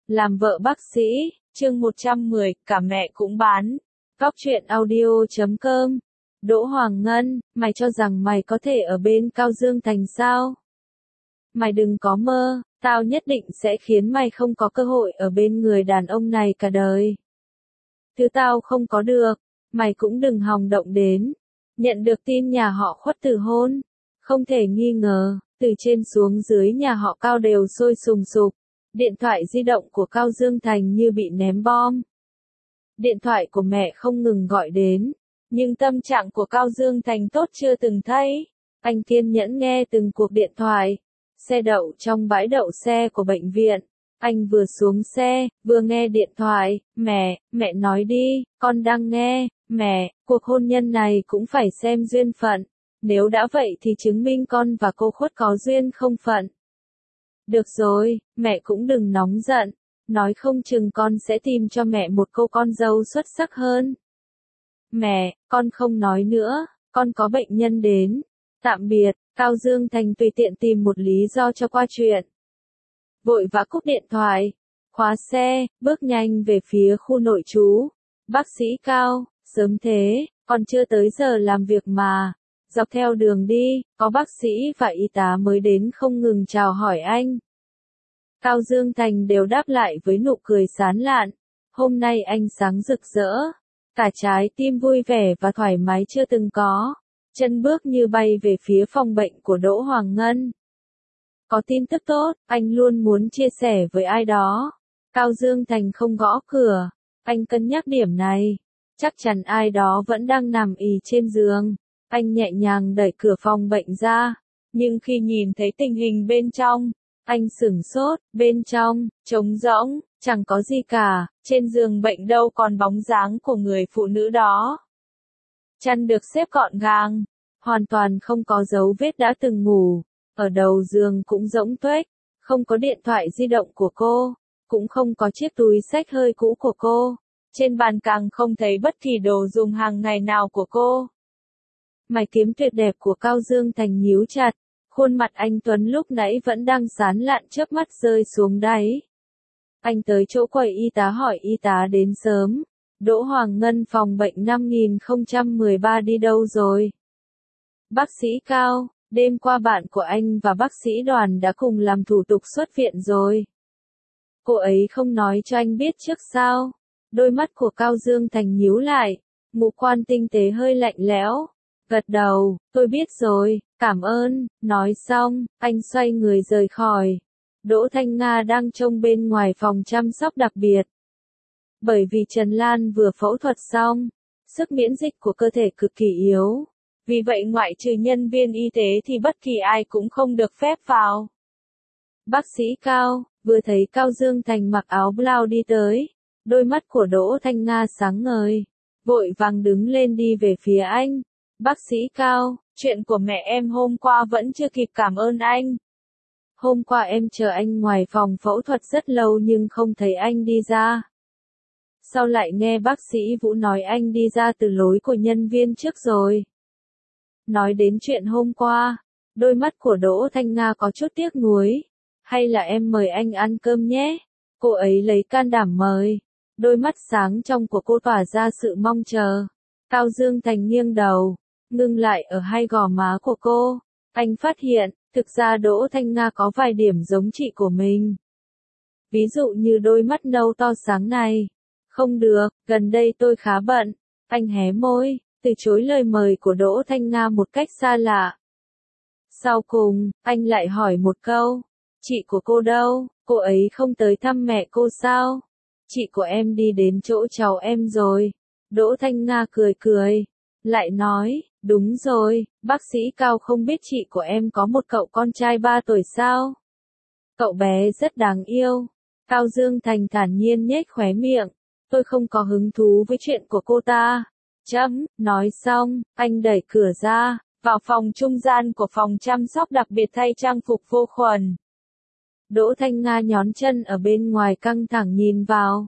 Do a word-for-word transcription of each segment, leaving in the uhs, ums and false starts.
Làm vợ bác sĩ, chương một trăm mười, cả mẹ cũng bán. Góc truyện audio chấm com. Đỗ Hoàng Ngân, mày cho rằng mày có thể ở bên Cao Dương Thành sao? Mày đừng có mơ, tao nhất định sẽ khiến mày không có cơ hội ở bên người đàn ông này cả đời. Thứ tao không có được, mày cũng đừng hòng động đến. Nhận được tin nhà họ Khuất từ hôn, không thể nghi ngờ, từ trên xuống dưới nhà họ Cao đều sôi sùng sục. Điện thoại di động của Cao Dương Thành như bị ném bom. Điện thoại của mẹ không ngừng gọi đến, nhưng tâm trạng của Cao Dương Thành tốt chưa từng thấy. Anh kiên nhẫn nghe từng cuộc điện thoại. Xe đậu trong bãi đậu xe của bệnh viện. Anh vừa xuống xe, vừa nghe điện thoại. Mẹ, mẹ nói đi, con đang nghe. Mẹ, cuộc hôn nhân này cũng phải xem duyên phận. Nếu đã vậy thì chứng minh con và cô Khuất có duyên không phận. Được rồi, mẹ cũng đừng nóng giận. Nói không chừng con sẽ tìm cho mẹ một cô con dâu xuất sắc hơn. Mẹ, con không nói nữa, con có bệnh nhân đến. Tạm biệt. Cao Dương Thành tùy tiện tìm một lý do cho qua chuyện. Vội vã cúp điện thoại, khóa xe, bước nhanh về phía khu nội trú. Bác sĩ Cao, sớm thế, còn chưa tới giờ làm việc mà. Dọc theo đường đi, có bác sĩ và y tá mới đến không ngừng chào hỏi anh. Cao Dương Thành đều đáp lại với nụ cười sán lạn. Hôm nay anh sáng rực rỡ, cả trái tim vui vẻ và thoải mái chưa từng có. Chân bước như bay về phía phòng bệnh của Đỗ Hoàng Ngân. Có tin tức tốt, anh luôn muốn chia sẻ với ai đó. Cao Dương Thành không gõ cửa, anh cân nhắc điểm này. Chắc chắn ai đó vẫn đang nằm ì trên giường. Anh nhẹ nhàng đẩy cửa phòng bệnh ra, nhưng khi nhìn thấy tình hình bên trong, anh sửng sốt. Bên trong, trống rỗng, chẳng có gì cả, trên giường bệnh đâu còn bóng dáng của người phụ nữ đó. Chăn được xếp gọn gàng, hoàn toàn không có dấu vết đã từng ngủ, ở đầu giường cũng rỗng tuếch, không có điện thoại di động của cô, cũng không có chiếc túi xách hơi cũ của cô, trên bàn càng không thấy bất kỳ đồ dùng hàng ngày nào của cô. Mày kiếm tuyệt đẹp của Cao Dương Thành nhíu chặt, khuôn mặt anh Tuấn lúc nãy vẫn đang sán lạn chớp mắt rơi xuống đáy. Anh tới chỗ quầy y tá hỏi y tá đến sớm. Đỗ Hoàng Ngân phòng bệnh năm nghìn không trăm mười ba đi đâu rồi? Bác sĩ Cao, đêm qua bạn của anh và bác sĩ Đoàn đã cùng làm thủ tục xuất viện rồi. Cô ấy không nói cho anh biết trước sao? Đôi mắt của Cao Dương Thành nhíu lại, ngũ quan tinh tế hơi lạnh lẽo. Gật đầu, tôi biết rồi, cảm ơn. Nói xong, anh xoay người rời khỏi. Đỗ Thanh Nga đang trông bên ngoài phòng chăm sóc đặc biệt. Bởi vì Trần Lan vừa phẫu thuật xong, sức miễn dịch của cơ thể cực kỳ yếu. Vì vậy ngoại trừ nhân viên y tế thì bất kỳ ai cũng không được phép vào. Bác sĩ Cao, vừa thấy Cao Dương Thành mặc áo blau đi tới. Đôi mắt của Đỗ Thanh Nga sáng ngời. Vội vàng đứng lên đi về phía anh. Bác sĩ Cao, chuyện của mẹ em hôm qua vẫn chưa kịp cảm ơn anh. Hôm qua em chờ anh ngoài phòng phẫu thuật rất lâu nhưng không thấy anh đi ra. Sau lại nghe bác sĩ Vũ nói anh đi ra từ lối của nhân viên trước rồi. Nói đến chuyện hôm qua, đôi mắt của Đỗ Thanh Nga có chút tiếc nuối. Hay là em mời anh ăn cơm nhé? Cô ấy lấy can đảm mời. Đôi mắt sáng trong của cô tỏa ra sự mong chờ. Cao Dương Thành nghiêng đầu, ngưng lại ở hai gò má của cô. Anh phát hiện, thực ra Đỗ Thanh Nga có vài điểm giống chị của mình. Ví dụ như đôi mắt nâu to sáng này. Không được, gần đây tôi khá bận. Anh hé môi, từ chối lời mời của Đỗ Thanh Nga một cách xa lạ. Sau cùng, anh lại hỏi một câu. Chị của cô đâu? Cô ấy không tới thăm mẹ cô sao? Chị của em đi đến chỗ cháu em rồi. Đỗ Thanh Nga cười cười. Lại nói, đúng rồi, bác sĩ Cao không biết chị của em có một cậu con trai ba tuổi sao? Cậu bé rất đáng yêu. Cao Dương Thành thản nhiên nhếch khóe miệng. Tôi không có hứng thú với chuyện của cô ta. Chấm, nói xong, anh đẩy cửa ra, vào phòng trung gian của phòng chăm sóc đặc biệt thay trang phục vô khuẩn. Đỗ Thanh Nga nhón chân ở bên ngoài căng thẳng nhìn vào.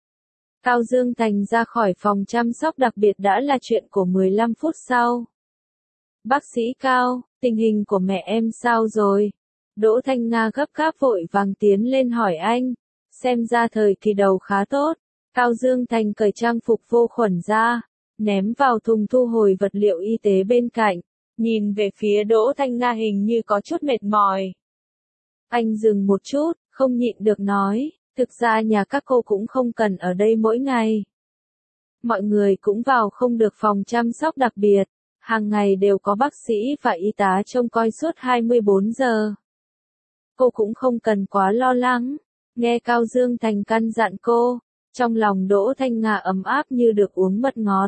Cao Dương Thành ra khỏi phòng chăm sóc đặc biệt đã là chuyện của mười lăm phút sau. Bác sĩ Cao, tình hình của mẹ em sao rồi? Đỗ Thanh Nga gấp gáp vội vàng tiến lên hỏi anh. xem ra thời kỳ đầu khá tốt. Cao Dương Thành cởi trang phục vô khuẩn ra, ném vào thùng thu hồi vật liệu y tế bên cạnh, nhìn về phía Đỗ Thanh Nga hình như có chút mệt mỏi. Anh dừng một chút, không nhịn được nói, thực ra nhà các cô cũng không cần ở đây mỗi ngày. Mọi người cũng vào không được phòng chăm sóc đặc biệt, hàng ngày đều có bác sĩ và y tá trông coi suốt hai mươi bốn giờ. Cô cũng không cần quá lo lắng, nghe Cao Dương Thành căn dặn cô, trong lòng Đỗ Thanh Nga ấm áp như được uống mật ngọt.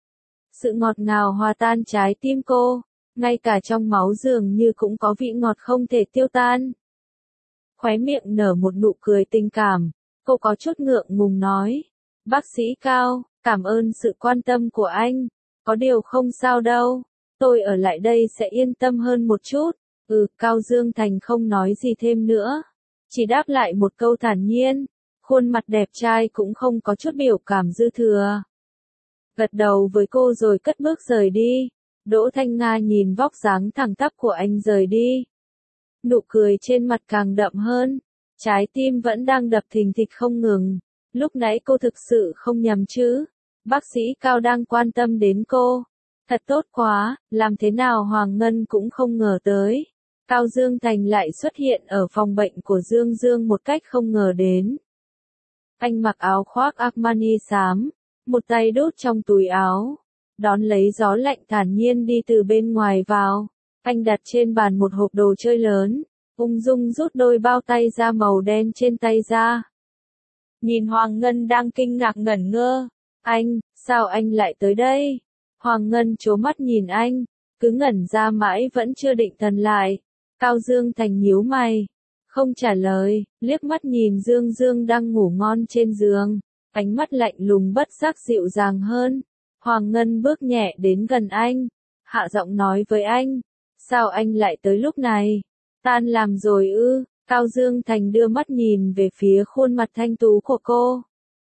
Sự ngọt ngào hòa tan trái tim cô, ngay cả trong máu dường như cũng có vị ngọt không thể tiêu tan. Khóe miệng nở một nụ cười tình cảm, cô có chút ngượng ngùng nói, bác sĩ Cao, cảm ơn sự quan tâm của anh, có điều không sao đâu, tôi ở lại đây sẽ yên tâm hơn một chút. Ừ, Cao Dương Thành không nói gì thêm nữa, chỉ đáp lại một câu thản nhiên, khuôn mặt đẹp trai cũng không có chút biểu cảm dư thừa. Gật đầu với cô rồi cất bước rời đi, Đỗ Thanh Nga nhìn vóc dáng thẳng tắp của anh rời đi. Nụ cười trên mặt càng đậm hơn, trái tim vẫn đang đập thình thịch không ngừng, lúc nãy cô thực sự không nhầm chứ, bác sĩ Cao đang quan tâm đến cô, thật tốt quá, làm thế nào Hoàng Ngân cũng không ngờ tới. Cao Dương Thành lại xuất hiện ở phòng bệnh của Dương Dương một cách không ngờ đến. Anh mặc áo khoác Armani xám, một tay đút trong túi áo, đón lấy gió lạnh thản nhiên đi từ bên ngoài vào. Anh đặt trên bàn một hộp đồ chơi lớn, ung dung rút đôi bao tay da màu đen trên tay ra. Nhìn Hoàng Ngân đang kinh ngạc ngẩn ngơ, anh, sao anh lại tới đây? Hoàng Ngân trố mắt nhìn anh, cứ ngẩn ra mãi vẫn chưa định thần lại. Cao Dương Thành nhíu mày, không trả lời, liếc mắt nhìn Dương Dương đang ngủ ngon trên giường, ánh mắt lạnh lùng bất giác dịu dàng hơn. Hoàng Ngân bước nhẹ đến gần anh, hạ giọng nói với anh, sao anh lại tới lúc này? Tan làm rồi ư? Cao Dương Thành đưa mắt nhìn về phía khuôn mặt thanh tú của cô.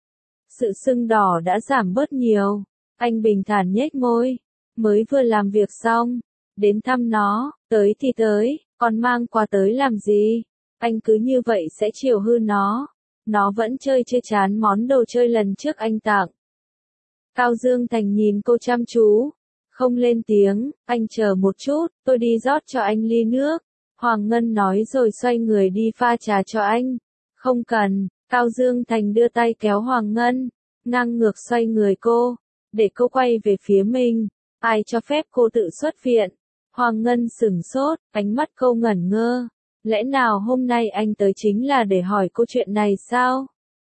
Sự sưng đỏ đã giảm bớt nhiều, anh bình thản nhếch môi, mới vừa làm việc xong, đến thăm nó, tới thì tới, còn mang quà tới làm gì? Anh cứ như vậy sẽ chiều hư nó, nó vẫn chơi chưa chán món đồ chơi lần trước anh tặng. Cao Dương Thành nhìn cô chăm chú, không lên tiếng, anh chờ một chút, tôi đi rót cho anh ly nước. Hoàng Ngân nói rồi xoay người đi pha trà cho anh. Không cần, Cao Dương Thành đưa tay kéo Hoàng Ngân, ngang ngược xoay người cô, để cô quay về phía mình. Ai cho phép cô tự xuất viện? Hoàng Ngân sửng sốt, ánh mắt cô ngẩn ngơ. Lẽ nào hôm nay anh tới chính là để hỏi cô chuyện này sao?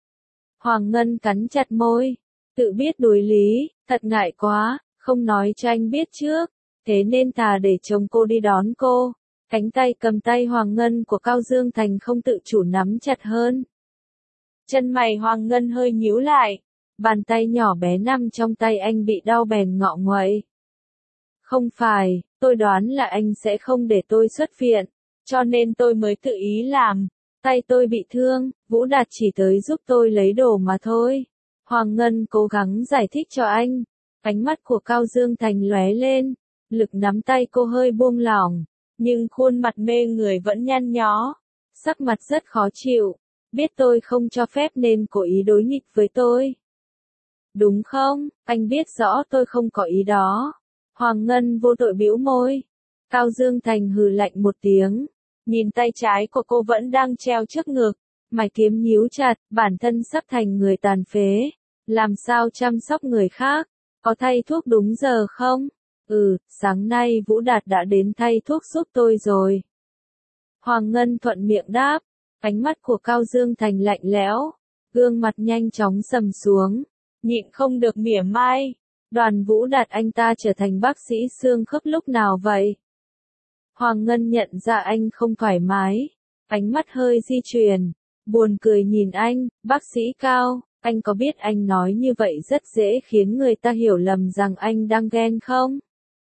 Hoàng Ngân cắn chặt môi, tự biết đối lý, thật ngại quá, không nói cho anh biết trước, thế nên thà để chồng cô đi đón cô. Cánh tay cầm tay Hoàng Ngân của Cao Dương Thành không tự chủ nắm chặt hơn. Chân mày Hoàng Ngân hơi nhíu lại, bàn tay nhỏ bé nằm trong tay anh bị đau bèn ngọ nguậy. Không phải, tôi đoán là anh sẽ không để tôi xuất viện, cho nên tôi mới tự ý làm. Tay tôi bị thương, Vũ Đạt chỉ tới giúp tôi lấy đồ mà thôi. Hoàng Ngân cố gắng giải thích cho anh. Ánh mắt của Cao Dương Thành lóe lên, lực nắm tay cô hơi buông lỏng, nhưng khuôn mặt mê người vẫn nhăn nhó, sắc mặt rất khó chịu. Biết tôi không cho phép nên cố ý đối nghịch với tôi. Đúng không, anh biết rõ tôi không có ý đó. Hoàng Ngân vô tội bĩu môi. Cao Dương Thành hừ lạnh một tiếng, nhìn tay trái của cô vẫn đang treo trước ngực, mày kiếm nhíu chặt, bản thân sắp thành người tàn phế, làm sao chăm sóc người khác, có thay thuốc đúng giờ không? Ừ, sáng nay Vũ Đạt đã đến thay thuốc giúp tôi rồi. Hoàng Ngân thuận miệng đáp, ánh mắt của Cao Dương Thành lạnh lẽo, gương mặt nhanh chóng sầm xuống, nhịn không được mỉa mai. Đoàn Vũ Đạt anh ta trở thành bác sĩ xương khớp lúc nào vậy? Hoàng Ngân nhận ra anh không thoải mái, ánh mắt hơi di chuyển, buồn cười nhìn anh, bác sĩ Cao, anh có biết anh nói như vậy rất dễ khiến người ta hiểu lầm rằng anh đang ghen không?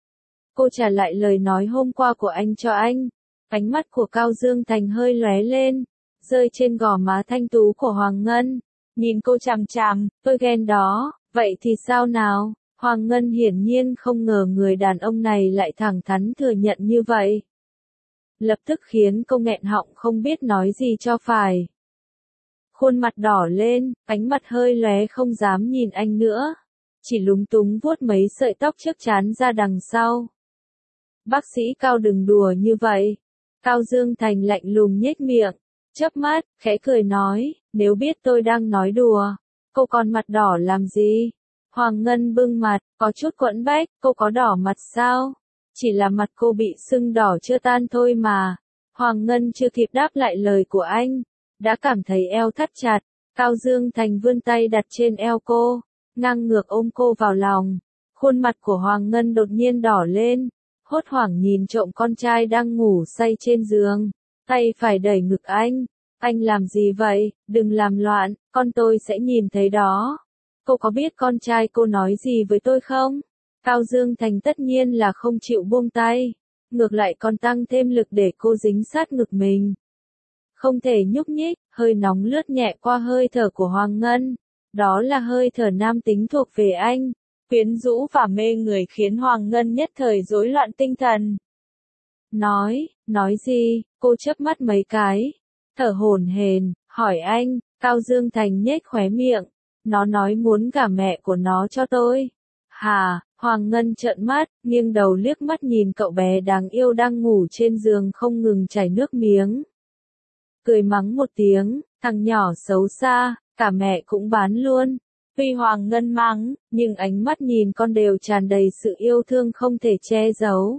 Cô trả lại lời nói hôm qua của anh cho anh, ánh mắt của Cao Dương Thành hơi lóe lên, rơi trên gò má thanh tú của Hoàng Ngân, nhìn cô chằm chằm, tôi ghen đó, vậy thì sao nào? Hoàng Ngân hiển nhiên không ngờ người đàn ông này lại thẳng thắn thừa nhận như vậy. Lập tức khiến cô nghẹn họng không biết nói gì cho phải. khuôn mặt đỏ lên, ánh mặt hơi lóe không dám nhìn anh nữa. Chỉ lúng túng vuốt mấy sợi tóc trước trán ra đằng sau. Bác sĩ Cao đừng đùa như vậy. Cao Dương Thành lạnh lùng nhếch miệng, chớp mắt, khẽ cười nói, nếu biết tôi đang nói đùa, cô còn mặt đỏ làm gì? Hoàng Ngân bưng mặt, có chút quẫn bách, cô có đỏ mặt sao? Chỉ là mặt cô bị sưng đỏ chưa tan thôi mà. Hoàng Ngân chưa kịp đáp lại lời của anh, đã cảm thấy eo thắt chặt. Cao Dương Thành vươn tay đặt trên eo cô, ngang ngược ôm cô vào lòng. Khuôn mặt của Hoàng Ngân đột nhiên đỏ lên, hốt hoảng nhìn trộm con trai đang ngủ say trên giường, tay phải đẩy ngực anh. Anh làm gì vậy? Đừng làm loạn, con tôi sẽ nhìn thấy đó. Cô có biết con trai cô nói gì với tôi không? Cao Dương Thành tất nhiên là không chịu buông tay, ngược lại còn tăng thêm lực để cô dính sát ngực mình. Không thể nhúc nhích, hơi nóng lướt nhẹ qua hơi thở của Hoàng Ngân. Đó là hơi thở nam tính thuộc về anh, quyến rũ và mê người khiến Hoàng Ngân nhất thời rối loạn tinh thần. Nói, nói gì? Cô chớp mắt mấy cái, thở hổn hển, hỏi anh. Cao Dương Thành nhếch khóe miệng, nó nói muốn gả mẹ của nó cho tôi. Hà, Hoàng Ngân trợn mắt, nghiêng đầu liếc mắt nhìn cậu bé đáng yêu đang ngủ trên giường không ngừng chảy nước miếng. Cười mắng một tiếng, thằng nhỏ xấu xa, cả mẹ cũng bán luôn. Tuy Hoàng Ngân mắng, nhưng ánh mắt nhìn con đều tràn đầy sự yêu thương không thể che giấu.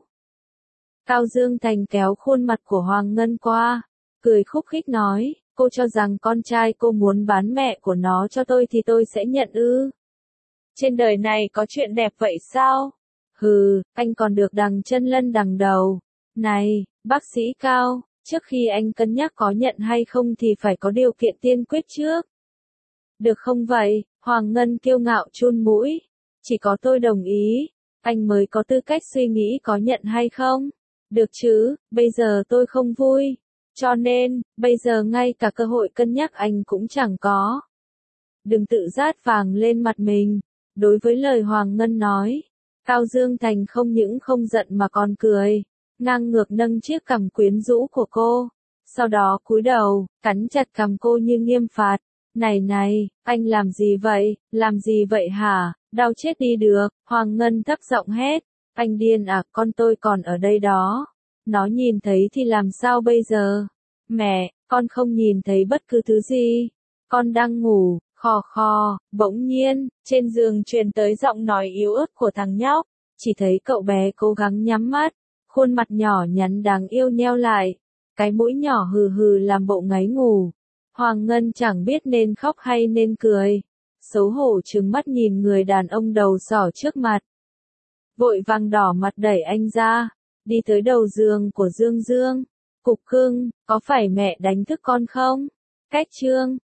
Cao Dương Thành kéo khuôn mặt của Hoàng Ngân qua, cười khúc khích nói, cô cho rằng con trai cô muốn bán mẹ của nó cho tôi thì tôi sẽ nhận ư? Trên đời này có chuyện đẹp vậy sao? Hừ, anh còn được đằng chân lân đằng đầu. Này, bác sĩ Cao, trước khi anh cân nhắc có nhận hay không thì phải có điều kiện tiên quyết trước. Được không vậy? Hoàng Ngân kiêu ngạo chun mũi. Chỉ có tôi đồng ý, anh mới có tư cách suy nghĩ có nhận hay không. Được chứ, bây giờ tôi không vui. Cho nên, bây giờ ngay cả cơ hội cân nhắc anh cũng chẳng có. Đừng tự rát vàng lên mặt mình. Đối với lời Hoàng Ngân nói, Cao Dương Thành không những không giận mà còn cười, ngang ngược nâng chiếc cằm quyến rũ của cô. Sau đó cúi đầu, cắn chặt cằm cô như nghiêm phạt. Này này, anh làm gì vậy, làm gì vậy hả, đau chết đi được. Hoàng Ngân thấp giọng hét, anh điên à, con tôi còn ở đây đó. Nó nhìn thấy thì làm sao bây giờ? Mẹ, con không nhìn thấy bất cứ thứ gì. Con đang ngủ, khò khò, bỗng nhiên, trên giường truyền tới giọng nói yếu ớt của thằng nhóc. Chỉ thấy cậu bé cố gắng nhắm mắt, khuôn mặt nhỏ nhắn đáng yêu nheo lại. Cái mũi nhỏ hừ hừ làm bộ ngáy ngủ. Hoàng Ngân chẳng biết nên khóc hay nên cười. Xấu hổ trừng mắt nhìn người đàn ông đầu sỏ trước mặt. Vội vàng đỏ mặt đẩy anh ra, đi tới đầu giường của Dương Dương. Cục cưng, có phải mẹ đánh thức con không? Cách chương